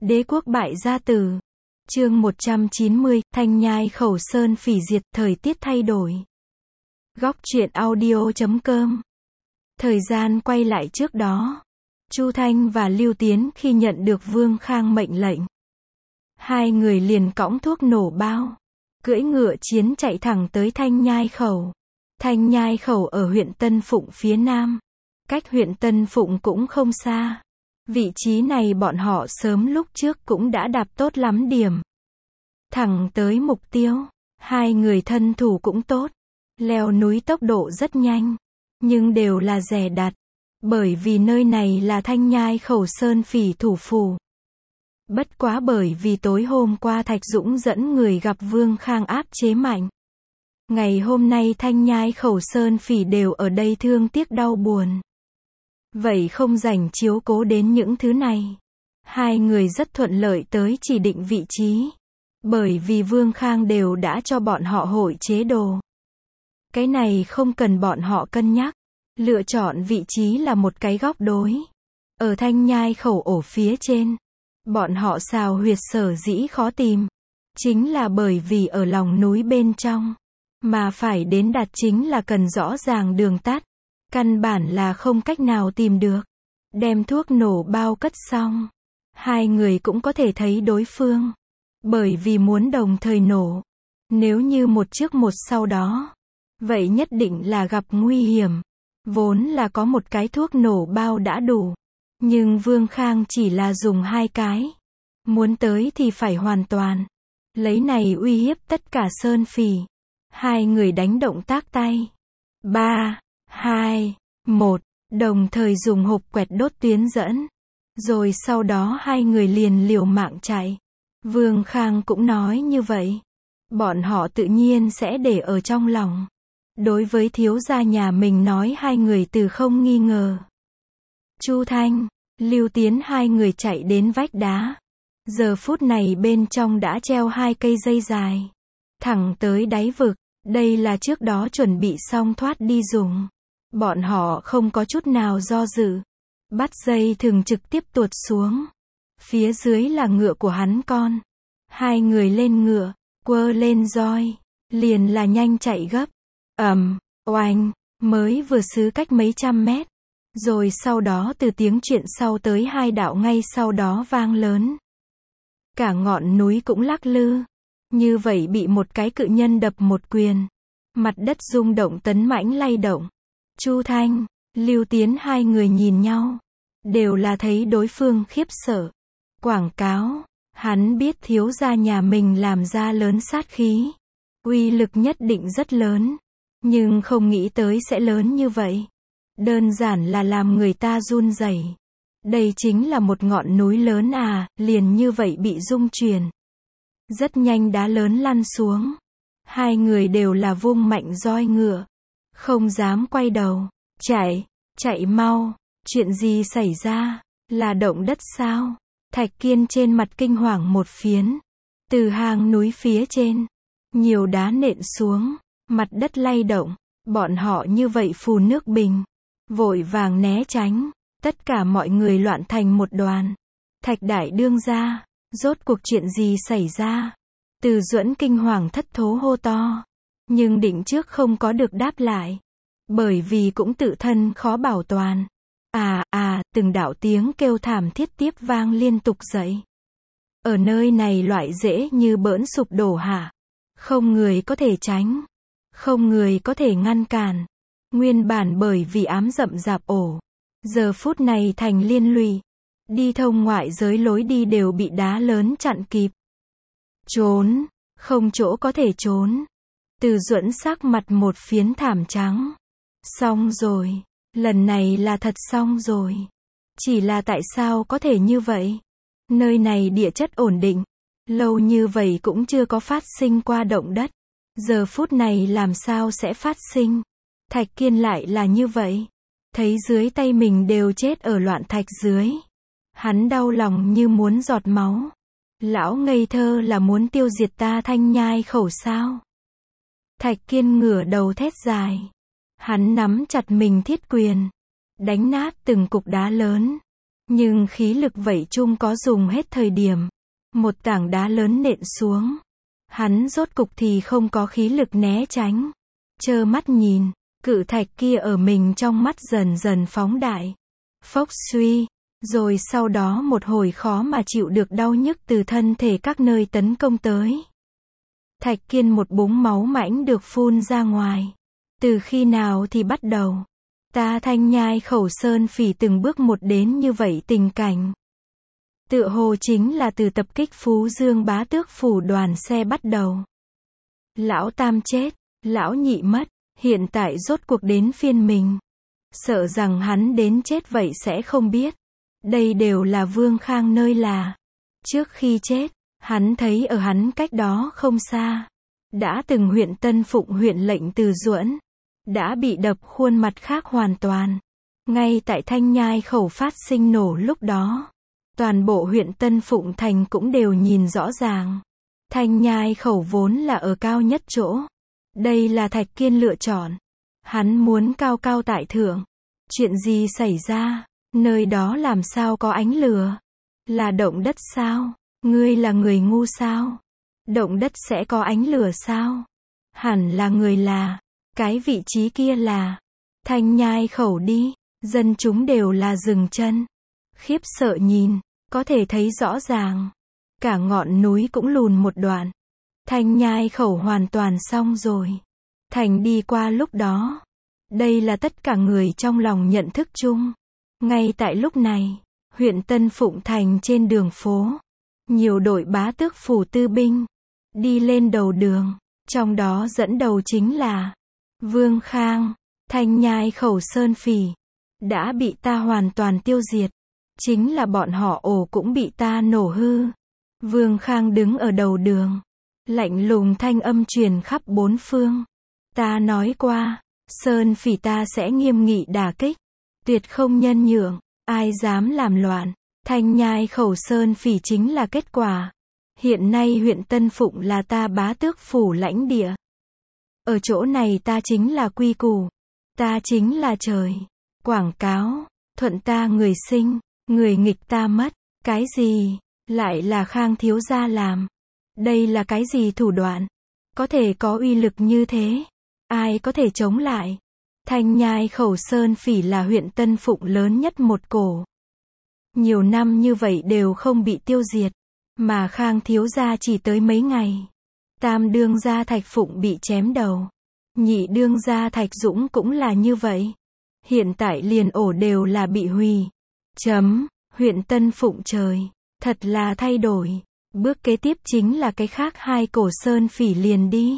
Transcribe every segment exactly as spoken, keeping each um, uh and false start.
Đế quốc bại gia tử. Chương một trăm chín mươi, Thanh Nhai Khẩu Sơn phỉ diệt, thời tiết thay đổi. Góc truyện audio chấm com. Thời gian quay lại trước đó. Chu Thanh và Lưu Tiến khi nhận được Vương Khang mệnh lệnh, hai người liền cõng thuốc nổ bao, cưỡi ngựa chiến chạy thẳng tới Thanh Nhai Khẩu. Thanh Nhai Khẩu ở huyện Tân Phụng phía nam, cách huyện Tân Phụng cũng không xa. Vị trí này bọn họ sớm lúc trước cũng đã đạp tốt lắm điểm. Thẳng tới mục tiêu, hai người thân thủ cũng tốt, leo núi tốc độ rất nhanh, nhưng đều là dè đặt, bởi vì nơi này là Thanh Nhai Khẩu Sơn phỉ thủ phủ. Bất quá bởi vì tối hôm qua Thạch Dũng dẫn người gặp Vương Khang áp chế mạnh. Ngày hôm nay Thanh Nhai Khẩu Sơn phỉ đều ở đây thương tiếc đau buồn. Vậy không rảnh chiếu cố đến những thứ này. Hai người rất thuận lợi tới chỉ định vị trí. Bởi vì Vương Khang đều đã cho bọn họ hội chế đồ. Cái này không cần bọn họ cân nhắc. Lựa chọn vị trí là một cái góc đối. Ở Thanh Nhai Khẩu ổ phía trên. Bọn họ xào huyệt sở dĩ khó tìm. Chính là bởi vì ở lòng núi bên trong. Mà phải đến đạt chính là cần rõ ràng đường tắt. Căn bản là không cách nào tìm được. Đem thuốc nổ bao cất xong. Hai người cũng có thể thấy đối phương. Bởi vì muốn đồng thời nổ. Nếu như một trước một sau đó. Vậy nhất định là gặp nguy hiểm. Vốn là có một cái thuốc nổ bao đã đủ. Nhưng Vương Khang chỉ là dùng hai cái. Muốn tới thì phải hoàn toàn. Lấy này uy hiếp tất cả sơn phỉ. Hai người đánh động tác tay. Ba, hai, một. Đồng thời dùng hộp quẹt đốt tuyến dẫn. Rồi sau đó hai người liền liều mạng chạy. Vương Khang cũng nói như vậy. Bọn họ tự nhiên sẽ để ở trong lòng. Đối với thiếu gia nhà mình nói hai người từ không nghi ngờ. Chu Thanh, Lưu Tiến hai người chạy đến vách đá. Giờ phút này bên trong đã treo hai cây dây dài. Thẳng tới đáy vực. Đây là trước đó chuẩn bị xong thoát đi dùng. Bọn họ không có chút nào do dự. Bắt dây thừng trực tiếp tuột xuống. Phía dưới là ngựa của hắn con. Hai người lên ngựa, quơ lên roi. Liền là nhanh chạy gấp. Ầm, oanh, mới vừa xứ cách mấy trăm mét. Rồi sau đó từ tiếng chuyện sau tới hai đạo ngay sau đó vang lớn. Cả ngọn núi cũng lắc lư. Như vậy bị một cái cự nhân đập một quyền. Mặt đất rung động tấn mãnh lay động. Chu Thanh, Lưu Tiến hai người nhìn nhau. Đều là thấy đối phương khiếp sợ. Quảng cáo. Hắn biết thiếu gia nhà mình làm ra lớn sát khí. Uy lực nhất định rất lớn. Nhưng không nghĩ tới sẽ lớn như vậy. Đơn giản là làm người ta run rẩy. Đây chính là một ngọn núi lớn à, liền như vậy bị rung chuyển. Rất nhanh đá lớn lăn xuống. Hai người đều là vung mạnh roi ngựa. Không dám quay đầu. Chạy, chạy mau. Chuyện gì xảy ra? Là động đất sao? Thạch Kiên trên mặt kinh hoàng một phiến. Từ hang núi phía trên. Nhiều đá nện xuống. Mặt đất lay động. Bọn họ như vậy phù nước bình. Vội vàng né tránh. Tất cả mọi người loạn thành một đoàn. Thạch đại đương gia. Rốt cuộc chuyện gì xảy ra? Từ Duẫn kinh hoàng thất thố hô to. Nhưng định trước không có được đáp lại. Bởi vì cũng tự thân khó bảo toàn. À, à, từng đạo tiếng kêu thảm thiết tiếp vang liên tục dậy. Ở nơi này loại dễ như bỡn sụp đổ hả? Không người có thể tránh. Không người có thể ngăn cản. Nguyên bản bởi vì ám rậm rạp ổ. Giờ phút này thành liên lụy. Đi thông ngoại giới lối đi đều bị đá lớn chặn kịp. Trốn. Không chỗ có thể trốn. Từ Duẫn sắc mặt một phiến thảm trắng. Xong rồi. Lần này là thật xong rồi. Chỉ là tại sao có thể như vậy? Nơi này địa chất ổn định. Lâu như vậy cũng chưa có phát sinh qua động đất. Giờ phút này làm sao sẽ phát sinh? Thạch Kiên lại là như vậy. Thấy dưới tay mình đều chết ở loạn thạch dưới. Hắn đau lòng như muốn giọt máu. Lão ngây thơ là muốn tiêu diệt ta Thanh Nhai Khẩu sao? Thạch Kiên ngửa đầu thét dài. Hắn nắm chặt mình thiết quyền. Đánh nát từng cục đá lớn. Nhưng khí lực vậy chung có dùng hết thời điểm. Một tảng đá lớn nện xuống. Hắn rốt cục thì không có khí lực né tránh. Trơ mắt nhìn, cự thạch kia ở mình trong mắt dần dần phóng đại. Phốc suy, rồi sau đó một hồi khó mà chịu được đau nhức từ thân thể các nơi tấn công tới. Thạch Kiên một búng máu mãnh được phun ra ngoài. Từ khi nào thì bắt đầu, ta Thanh Nhai Khẩu Sơn Phỉ từng bước một đến như vậy tình cảnh. Tựa hồ chính là từ tập kích Phú Dương Bá Tước phủ đoàn xe bắt đầu. Lão Tam chết, lão Nhị mất, hiện tại rốt cuộc đến phiên mình. Sợ rằng hắn đến chết vậy sẽ không biết. Đây đều là Vương Khang nơi là. Trước khi chết, hắn thấy ở hắn cách đó không xa. Đã từng huyện Tân Phụng huyện lệnh Từ Duẫn. Đã bị đập khuôn mặt khác hoàn toàn. Ngay tại Thanh Nhai Khẩu phát sinh nổ lúc đó. Toàn bộ huyện Tân Phụng thành cũng đều nhìn rõ ràng. Thanh Nhai Khẩu vốn là ở cao nhất chỗ. Đây là Thạch Kiên lựa chọn. Hắn muốn cao cao tại thượng. Chuyện gì xảy ra? Nơi đó làm sao có ánh lửa? Là động đất sao? Ngươi là người ngu sao? Động đất sẽ có ánh lửa sao? Hẳn là người là. Cái vị trí kia là. Thanh Nhai Khẩu đi. Dân chúng đều là dừng chân. Khiếp sợ nhìn. Có thể thấy rõ ràng. Cả ngọn núi cũng lùn một đoạn. Thanh Nhai Khẩu hoàn toàn xong rồi. Thành đi qua lúc đó. Đây là tất cả người trong lòng nhận thức chung. Ngay tại lúc này, huyện Tân Phụng thành trên đường phố. Nhiều đội bá tước phủ tư binh. Đi lên đầu đường. Trong đó dẫn đầu chính là Vương Khang. Thanh Nhai Khẩu Sơn Phỉ. Đã bị ta hoàn toàn tiêu diệt. Chính là bọn họ ổ cũng bị ta nổ hư. Vương Khang đứng ở đầu đường. Lạnh lùng thanh âm truyền khắp bốn phương. Ta nói qua, Sơn Phỉ ta sẽ nghiêm nghị đả kích. Tuyệt không nhân nhượng, ai dám làm loạn. Thanh Nhai Khẩu Sơn Phỉ chính là kết quả. Hiện nay huyện Tân Phụng là ta bá tước phủ lãnh địa. Ở chỗ này ta chính là quy củ. Ta chính là trời. Quảng cáo, thuận ta người sinh, người nghịch ta mất. Cái gì? Lại là Khang thiếu gia làm. Đây là cái gì thủ đoạn? Có thể có uy lực như thế? Ai có thể chống lại? Thanh Nhai Khẩu Sơn Phỉ là huyện Tân Phụng lớn nhất một cổ. Nhiều năm như vậy đều không bị tiêu diệt. Mà Khang thiếu gia chỉ tới mấy ngày. Tam đương gia Thạch Phụng bị chém đầu. Nhị đương gia Thạch Dũng cũng là như vậy. Hiện tại liền ổ đều là bị hủy. Chấm, huyện Tân Phụng trời. Thật là thay đổi. Bước kế tiếp chính là cái khác hai cổ Sơn Phỉ liền đi.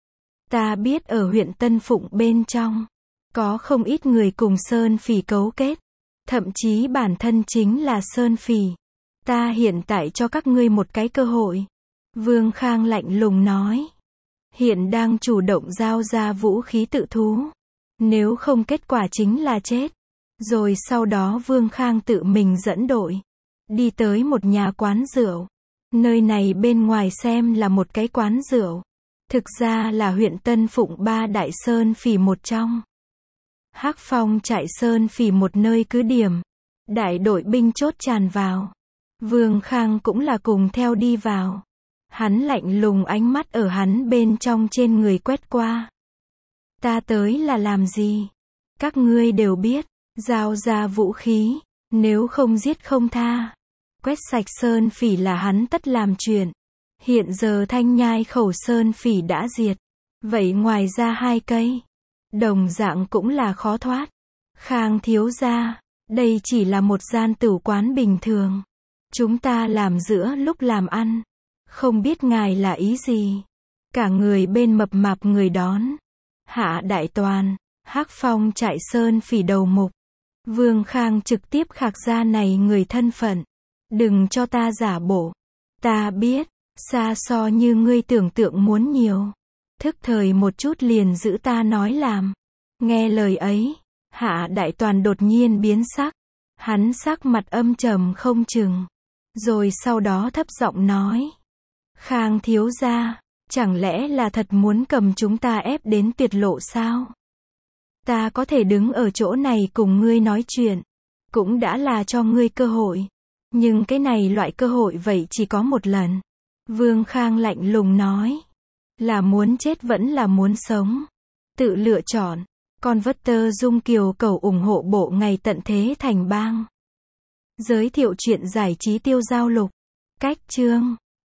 Ta biết ở huyện Tân Phụng bên trong. Có không ít người cùng Sơn Phỉ cấu kết. Thậm chí bản thân chính là Sơn Phỉ. Ta hiện tại cho các ngươi một cái cơ hội. Vương Khang lạnh lùng nói. Hiện đang chủ động giao ra vũ khí tự thú. Nếu không kết quả chính là chết. Rồi sau đó Vương Khang tự mình dẫn đội. Đi tới một nhà quán rượu. Nơi này bên ngoài xem là một cái quán rượu. Thực ra là huyện Tân Phụng ba đại Sơn Phỉ một trong. Hắc Phong trại Sơn Phỉ một nơi cứ điểm. Đại đội binh chốt tràn vào. Vương Khang cũng là cùng theo đi vào. Hắn lạnh lùng ánh mắt ở hắn bên trong trên người quét qua. Ta tới là làm gì? Các ngươi đều biết. Giao ra vũ khí. Nếu không giết không tha. Quét sạch Sơn Phỉ là hắn tất làm chuyện. Hiện giờ Thanh Nhai Khẩu Sơn Phỉ đã diệt. Vậy ngoài ra hai cây. Đồng dạng cũng là khó thoát. Khang thiếu gia. Đây chỉ là một gian tử quán bình thường. Chúng ta làm giữa lúc làm ăn. Không biết ngài là ý gì. Cả người bên mập mạp người đón. Hạ Đại Toàn. Hắc Phong trại Sơn Phỉ đầu mục. Vương Khang trực tiếp khạc ra này người thân phận. Đừng cho ta giả bộ. Ta biết. Xa so như ngươi tưởng tượng muốn nhiều. Thức thời một chút liền giữ ta nói làm. Nghe lời ấy. Hạ Đại Toàn đột nhiên biến sắc. Hắn sắc mặt âm trầm không chừng. Rồi sau đó thấp giọng nói. Khang thiếu gia. Chẳng lẽ là thật muốn cầm chúng ta ép đến tuyệt lộ sao? Ta có thể đứng ở chỗ này cùng ngươi nói chuyện. cũng đã là cho ngươi cơ hội. Nhưng cái này loại cơ hội vậy chỉ có một lần. Vương Khang lạnh lùng nói. Là muốn chết vẫn là muốn sống. Tự lựa chọn. Con vất tơ Dung Kiều cầu ủng hộ bộ ngày tận thế thành bang. Giới thiệu truyện giải trí tiêu giao lục. Cách chương.